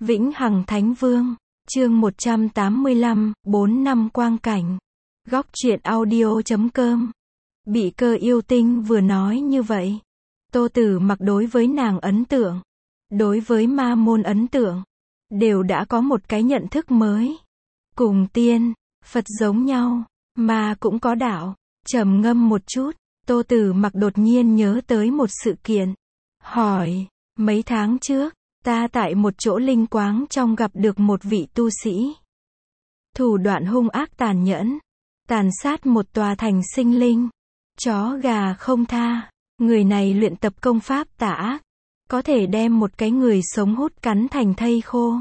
Vĩnh Hằng Thánh Vương, chương 185, 4 năm quang cảnh. Góc truyện audio.com. Bị Cơ yêu tinh vừa nói như vậy. Tô Tử Mặc đối với nàng ấn tượng, đối với ma môn ấn tượng, đều đã có một cái nhận thức mới. Cùng tiên, Phật giống nhau, ma cũng có đạo. Trầm ngâm một chút, Tô Tử Mặc đột nhiên nhớ tới một sự kiện. Hỏi, mấy tháng trước, ta tại một chỗ linh quáng trong gặp được một vị tu sĩ. Thủ đoạn hung ác tàn nhẫn, tàn sát một tòa thành sinh linh. Chó gà không tha, người này luyện tập công pháp tà ác, có thể đem một cái người sống hút cắn thành thây khô.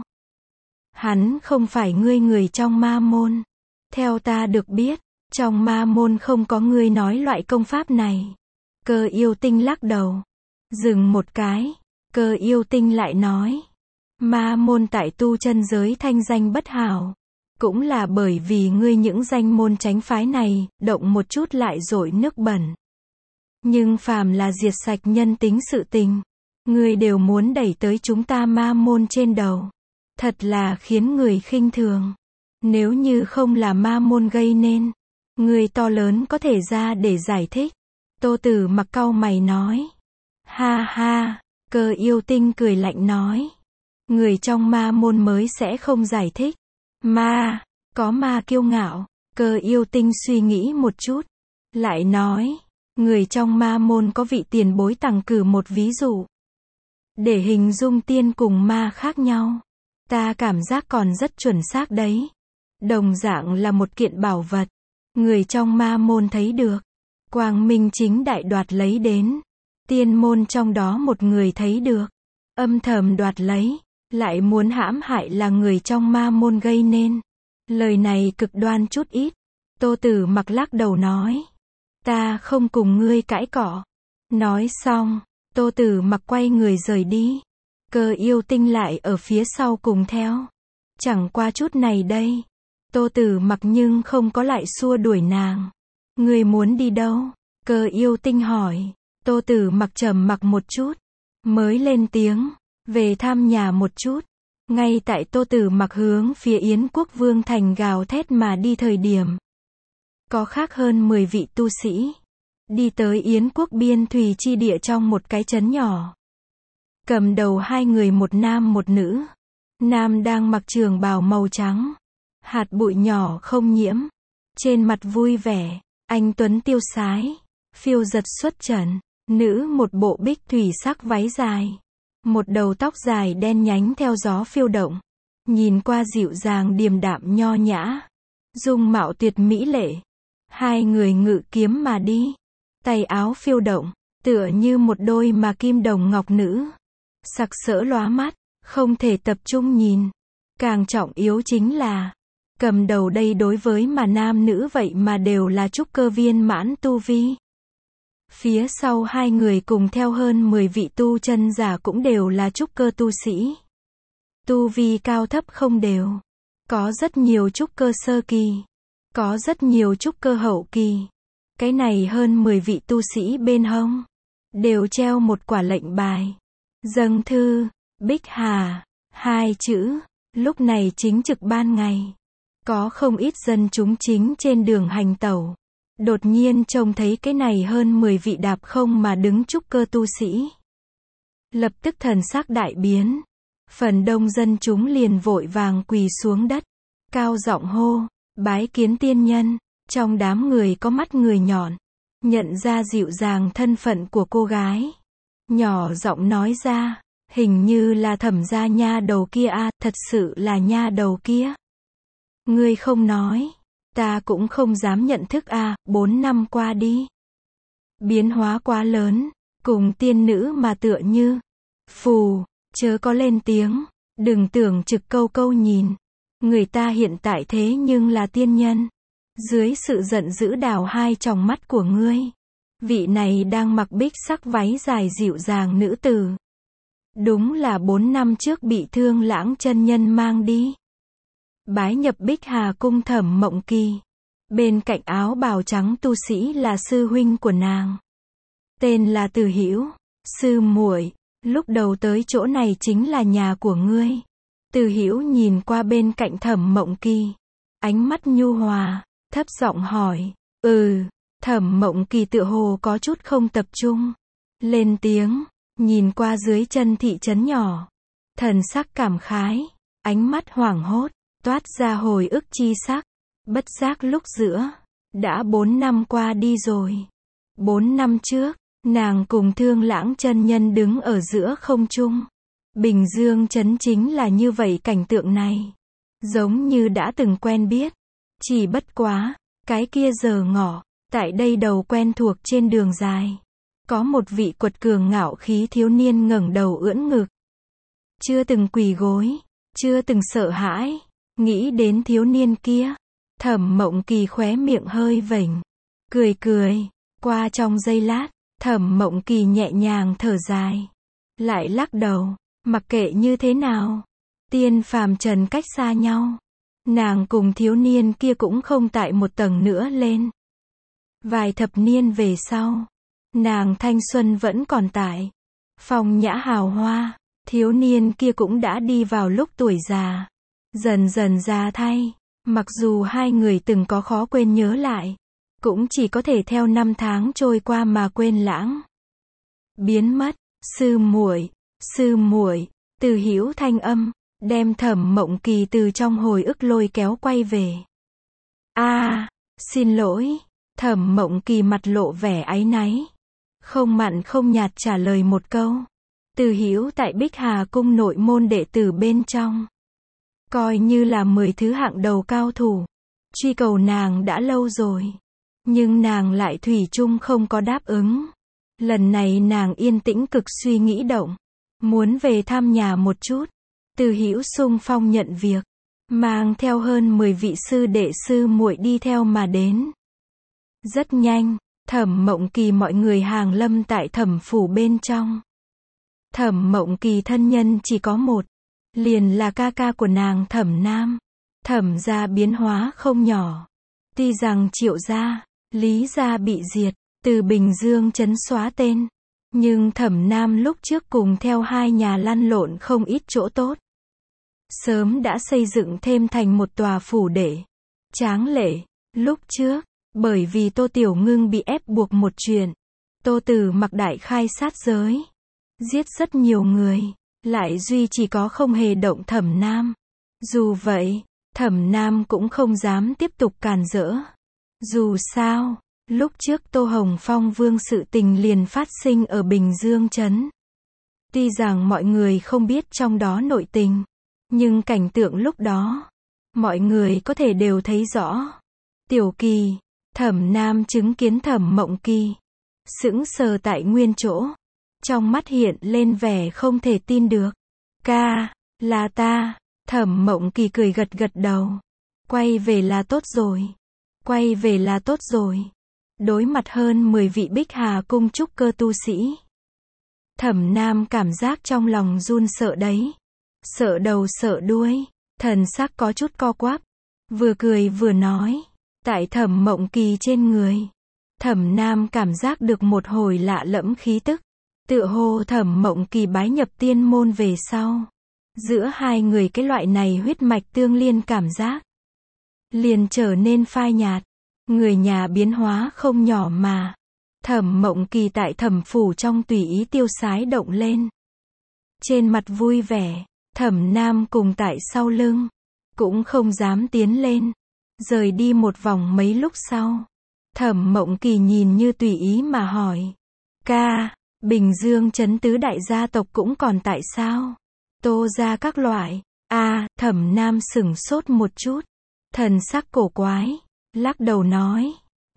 Hắn không phải người trong ma môn. Theo ta được biết, trong ma môn không có người nói loại công pháp này. Cơ yêu tinh lắc đầu. Dừng một cái, Cơ yêu tinh lại nói. Ma môn tại tu chân giới thanh danh bất hảo. Cũng là bởi vì ngươi những danh môn chánh phái này, động một chút lại dội nước bẩn. Nhưng phàm là diệt sạch nhân tính sự tình, ngươi đều muốn đẩy tới chúng ta ma môn trên đầu. Thật là khiến người khinh thường. Nếu như không là ma môn gây nên, người to lớn có thể ra để giải thích. Tô Tử Mặc cau mày nói. Ha ha, Cơ yêu tinh cười lạnh nói. Người trong ma môn mới sẽ không giải thích. Ma, có ma kiêu ngạo. Cơ yêu tinh suy nghĩ một chút, lại nói, người trong ma môn có vị tiền bối tặng cử một ví dụ. Để hình dung tiên cùng ma khác nhau. Ta cảm giác còn rất chuẩn xác đấy. Đồng dạng là một kiện bảo vật. Người trong ma môn thấy được. Quang minh chính đại đoạt lấy đến. Tiên môn trong đó một người thấy được. Âm thầm đoạt lấy. Lại muốn hãm hại là người trong ma môn gây nên. Lời này cực đoan chút ít. Tô Tử Mặc lắc đầu nói. Ta không cùng ngươi cãi cọ. Nói xong, Tô Tử Mặc quay người rời đi. Cơ yêu tinh lại ở phía sau cùng theo. Chẳng qua chút này đây. Tô Tử Mặc nhưng không có lại xua đuổi nàng. Ngươi muốn đi đâu? Cơ yêu tinh hỏi. Tô Tử Mặc trầm mặc một chút, mới lên tiếng. Về thăm nhà một chút. Ngay tại Tô Tử Mặc hướng phía Yến Quốc Vương thành gào thét mà đi thời điểm. Có khác hơn 10 vị tu sĩ. Đi tới Yến Quốc biên thùy chi địa trong một cái trấn nhỏ. Cầm đầu hai người một nam một nữ. Nam đang mặc trường bào màu trắng. Hạt bụi nhỏ không nhiễm. Trên mặt vui vẻ, anh tuấn tiêu sái. Phiêu giật xuất trần. Nữ một bộ bích thủy sắc váy dài. Một đầu tóc dài đen nhánh theo gió phiêu động. Nhìn qua dịu dàng điềm đạm nho nhã. Dung mạo tuyệt mỹ lệ. Hai người ngự kiếm mà đi. Tay áo phiêu động, tựa như một đôi mà kim đồng ngọc nữ. Sặc sỡ lóa mắt, không thể tập trung nhìn. Càng trọng yếu chính là, cầm đầu đây đối với mà nam nữ vậy mà đều là trúc cơ viên mãn tu vi. Phía sau hai người cùng theo hơn 10 vị tu chân giả cũng đều là trúc cơ tu sĩ. Tu vi cao thấp không đều. Có rất nhiều trúc cơ sơ kỳ. Có rất nhiều trúc cơ hậu kỳ. Cái này hơn 10 vị tu sĩ bên hông. Đều treo một quả lệnh bài. Dâng thư, Bích Hà, 2 chữ. Lúc này chính trực ban ngày. Có không ít dân chúng chính trên đường hành tẩu. Đột nhiên trông thấy cái này hơn 10 vị đạp không mà đứng trúc cơ tu sĩ. Lập tức thần sắc đại biến. Phần đông dân chúng liền vội vàng quỳ xuống đất. Cao giọng hô, bái kiến tiên nhân. Trong đám người có mắt người nhọn. Nhận ra dịu dàng thân phận của cô gái. Nhỏ giọng nói ra, hình như là Thẩm gia nha đầu kia à, thật sự là nha đầu kia. Ngươi không nói. Ta cũng không dám nhận thức à, 4 năm qua đi. Biến hóa quá lớn, cùng tiên nữ mà tựa như. Phù, chớ có lên tiếng, đừng tưởng trực câu câu nhìn. Người ta hiện tại thế nhưng là tiên nhân. Dưới sự giận dữ đào hai tròng mắt của ngươi. Vị này đang mặc bích sắc váy dài dịu dàng nữ tử. Đúng là 4 năm trước bị Thương Lãng chân nhân mang đi. Bái nhập Bích Hà cung Thẩm Mộng Kỳ. Bên cạnh áo bào trắng tu sĩ là sư huynh của nàng. Tên là Từ Hữu. Sư muội, lúc đầu tới chỗ này chính là nhà của ngươi. Từ Hữu nhìn qua bên cạnh Thẩm Mộng Kỳ, ánh mắt nhu hòa, thấp giọng hỏi, Thẩm Mộng Kỳ tựa hồ có chút không tập trung, lên tiếng, nhìn qua dưới chân thị trấn nhỏ, thần sắc cảm khái, ánh mắt hoảng hốt, toát ra hồi ức chi sắc, bất giác lúc giữa, đã 4 năm qua đi rồi. 4 năm trước, nàng cùng Thương Lãng chân nhân đứng ở giữa không trung. Bình Dương trấn chính là như vậy cảnh tượng này. Giống như đã từng quen biết. Chỉ bất quá, cái kia giờ ngọ, tại đây đầu quen thuộc trên đường dài. Có một vị quật cường ngạo khí thiếu niên ngẩng đầu ưỡn ngực. Chưa từng quỳ gối, chưa từng sợ hãi. Nghĩ đến thiếu niên kia, Thẩm Mộng Kỳ khóe miệng hơi vểnh. Cười cười, qua trong giây lát, Thẩm Mộng Kỳ nhẹ nhàng thở dài. Lại lắc đầu, mặc kệ như thế nào. Tiên phàm trần cách xa nhau. Nàng cùng thiếu niên kia cũng không tại một tầng nữa lên. Vài thập niên về sau, nàng thanh xuân vẫn còn tại. Phong nhã hào hoa, thiếu niên kia cũng đã đi vào lúc tuổi già. Dần dần già thay, mặc dù hai người từng có khó quên nhớ lại, cũng chỉ có thể theo năm tháng trôi qua mà quên lãng. Biến mất, sư muội, Từ Hữu thanh âm, đem Thẩm Mộng Kỳ từ trong hồi ức lôi kéo quay về. Xin lỗi, Thẩm Mộng Kỳ mặt lộ vẻ áy náy. Không mặn không nhạt trả lời một câu. Từ Hữu tại Bích Hà cung nội môn đệ tử bên trong. Coi như là 10 thứ hạng đầu cao thủ. Truy cầu nàng đã lâu rồi. Nhưng nàng lại thủy chung không có đáp ứng. Lần này nàng yên tĩnh cực suy nghĩ động. Muốn về thăm nhà một chút. Từ Hữu xung phong nhận việc. Mang theo hơn 10 vị sư đệ sư muội đi theo mà đến. Rất nhanh, Thẩm Mộng Kỳ mọi người hàng lâm tại Thẩm phủ bên trong. Thẩm Mộng Kỳ thân nhân chỉ có một. Liền là ca ca của nàng Thẩm Nam. Thẩm gia biến hóa không nhỏ. Tuy rằng Triệu gia, Lý gia bị diệt, từ Bình Dương trấn xóa tên. Nhưng Thẩm Nam lúc trước cùng theo hai nhà lăn lộn không ít chỗ tốt. Sớm đã xây dựng thêm thành một tòa phủ đệ. Tráng lệ, lúc trước, bởi vì Tô Tiểu Ngưng bị ép buộc một chuyện. Tô Tử Mặc đại khai sát giới. Giết rất nhiều người. Lại duy chỉ có không hề động Thẩm Nam. Dù vậy, Thẩm Nam cũng không dám tiếp tục càn rỡ. Dù sao, lúc trước Tô Hồng Phong Vương sự tình liền phát sinh ở Bình Dương trấn. Tuy rằng mọi người không biết trong đó nội tình, nhưng cảnh tượng lúc đó, mọi người có thể đều thấy rõ. Tiểu Kỳ, Thẩm Nam chứng kiến Thẩm Mộng Kỳ, sững sờ tại nguyên chỗ. Trong mắt hiện lên vẻ không thể tin được. Ca, là ta. Thẩm Mộng Kỳ cười gật gật đầu. Quay về là tốt rồi. Quay về là tốt rồi. Đối mặt hơn 10 vị Bích Hà cung trúc cơ tu sĩ. Thẩm Nam cảm giác trong lòng run sợ đấy. Sợ đầu sợ đuôi. Thần sắc có chút co quắp. Vừa cười vừa nói. Tại Thẩm Mộng Kỳ trên người. Thẩm Nam cảm giác được một hồi lạ lẫm khí tức. Tựa hồ Thẩm Mộng Kỳ bái nhập tiên môn về sau. Giữa hai người cái loại này huyết mạch tương liên cảm giác. Liền trở nên phai nhạt. Người nhà biến hóa không nhỏ mà. Thẩm Mộng Kỳ tại Thẩm phủ trong tùy ý tiêu sái động lên. Trên mặt vui vẻ. Thẩm Nam cùng tại sau lưng. Cũng không dám tiến lên. Rời đi một vòng mấy lúc sau. Thẩm Mộng Kỳ nhìn như tùy ý mà hỏi. Ca, Bình Dương trấn tứ đại gia tộc cũng còn tại sao? Tô gia các loại. Thẩm Nam sửng sốt một chút. Thần sắc cổ quái. Lắc đầu nói.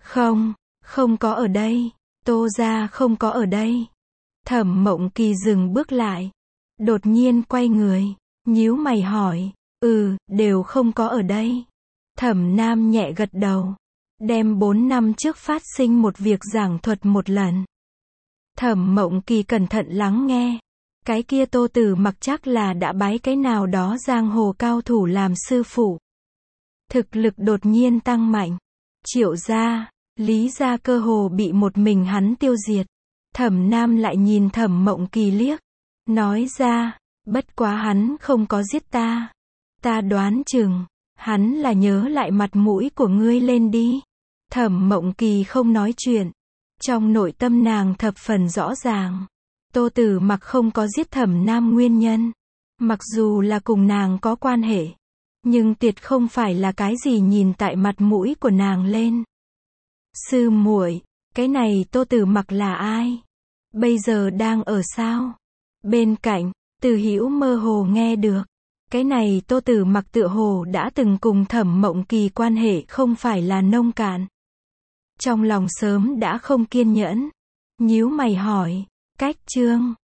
Không có ở đây. Tô gia không có ở đây. Thẩm Mộng Kỳ dừng bước lại. Đột nhiên quay người. Nhíu mày hỏi. Đều không có ở đây. Thẩm Nam nhẹ gật đầu. Đem 4 năm trước phát sinh một việc giảng thuật một lần. Thẩm Mộng Kỳ cẩn thận lắng nghe. Cái kia Tô Tử Mặc chắc là đã bái cái nào đó giang hồ cao thủ làm sư phụ. Thực lực đột nhiên tăng mạnh. Triệu gia, Lý gia cơ hồ bị một mình hắn tiêu diệt. Thẩm Nam lại nhìn Thẩm Mộng Kỳ liếc. Nói ra, Bất quá hắn không có giết ta. Ta đoán chừng, hắn là nhớ lại mặt mũi của ngươi lên đi. Thẩm Mộng Kỳ không nói chuyện. Trong nội tâm nàng thập phần rõ ràng. Tô Tử Mặc không có giết Thẩm Nam nguyên nhân. Mặc dù là cùng nàng có quan hệ. Nhưng tuyệt không phải là cái gì nhìn tại mặt mũi của nàng lên. Sư muội, cái này Tô Tử Mặc là ai? Bây giờ đang ở sao? Bên cạnh, Từ Hữu mơ hồ nghe được. Cái này Tô Tử Mặc tựa hồ đã từng cùng Thẩm Mộng Kỳ quan hệ không phải là nông cạn. Trong lòng sớm đã không kiên nhẫn. Nhíu mày hỏi, cách chương